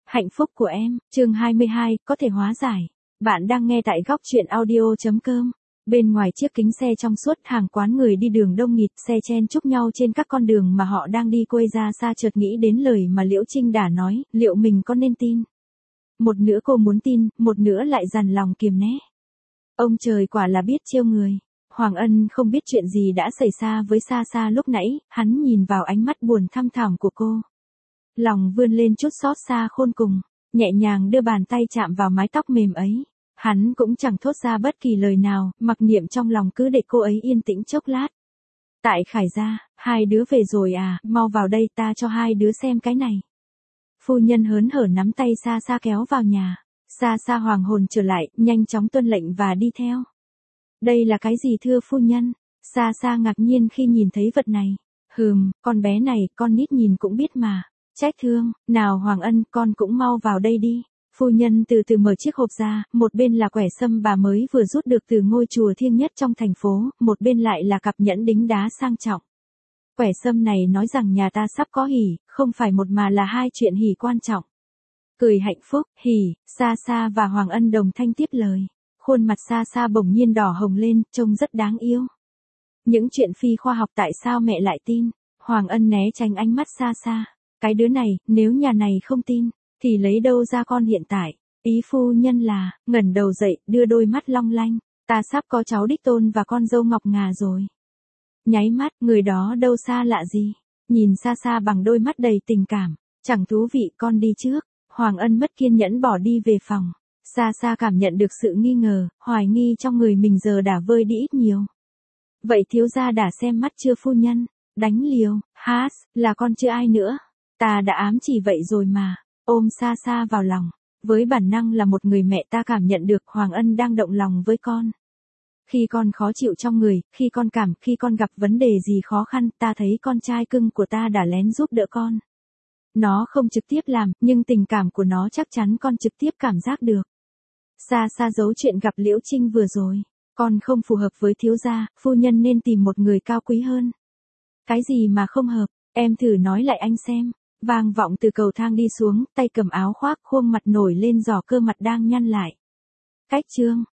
Hạnh phúc của em, chương 22, có thể hóa giải. Bạn đang nghe tại góc chuyện audio.com. Bên ngoài chiếc kính xe trong suốt, hàng quán người đi đường đông nghịt, xe chen chúc nhau trên các con đường mà họ đang đi. Quay ra xa chợt nghĩ đến lời mà Liễu Trinh đã nói, liệu mình có nên tin? Một nửa cô muốn tin, một nửa lại dằn lòng kiềm né. Ông trời quả là biết trêu người. Hoàng Ân không biết chuyện gì đã xảy ra với Sa Sa lúc nãy, hắn nhìn vào ánh mắt buồn thăm thẳm của cô. Lòng vươn lên chút xót xa khôn cùng, nhẹ nhàng đưa bàn tay chạm vào mái tóc mềm ấy. Hắn cũng chẳng thốt ra bất kỳ lời nào, mặc niệm trong lòng cứ để cô ấy yên tĩnh chốc lát. Tại Khải gia, hai đứa về rồi à, mau vào đây ta cho hai đứa xem cái này. Phu nhân hớn hở nắm tay Sa Sa kéo vào nhà. Sa Sa hoàng hồn trở lại, nhanh chóng tuân lệnh và đi theo. Đây là cái gì thưa phu nhân? Sa Sa ngạc nhiên khi nhìn thấy vật này. Con bé này, con nít nhìn cũng biết mà. Trách thương, nào Hoàng Ân, con cũng mau vào đây đi. Phu nhân từ từ mở chiếc hộp ra, một bên là quẻ sâm bà mới vừa rút được từ ngôi chùa thiêng nhất trong thành phố, một bên lại là cặp nhẫn đính đá sang trọng. Quẻ sâm này nói rằng nhà ta sắp có hỷ, không phải một mà là hai chuyện hỷ quan trọng. Cười hạnh phúc, hỷ, Sa Sa và Hoàng Ân đồng thanh tiếp lời. Khuôn mặt Sa Sa bỗng nhiên đỏ hồng lên, trông rất đáng yêu. Những chuyện phi khoa học tại sao mẹ lại tin? Hoàng Ân né tránh ánh mắt Sa Sa. Cái đứa này, nếu nhà này không tin, thì lấy đâu ra con hiện tại? Ý phu nhân là, ngẩng đầu dậy, đưa đôi mắt long lanh. Ta sắp có cháu đích tôn và con dâu ngọc ngà rồi. Nháy mắt, người đó đâu xa lạ gì. Nhìn Sa Sa bằng đôi mắt đầy tình cảm. Chẳng thú vị, con đi trước. Hoàng Ân mất kiên nhẫn bỏ đi về phòng. Sa Sa cảm nhận được sự nghi ngờ, hoài nghi trong người mình giờ đã vơi đi ít nhiều. Vậy thiếu gia đã xem mắt chưa phu nhân? Đánh liều, là con chưa ai nữa. Ta đã ám chỉ vậy rồi mà. Ôm Sa Sa vào lòng. Với bản năng là một người mẹ, ta cảm nhận được Hoàng Ân đang động lòng với con. Khi con khó chịu trong người, khi con gặp vấn đề gì khó khăn, ta thấy con trai cưng của ta đã lén giúp đỡ con. Nó không trực tiếp làm, nhưng tình cảm của nó chắc chắn con trực tiếp cảm giác được. Sa Sa giấu chuyện gặp Liễu Trinh vừa rồi. Con không phù hợp với thiếu gia, phu nhân nên tìm một người cao quý hơn. Cái gì mà không hợp, em thử nói lại anh xem. Vang vọng từ cầu thang đi xuống, tay cầm áo khoác, khuôn mặt nổi lên giò cơ mặt đang nhăn lại. Cách chương,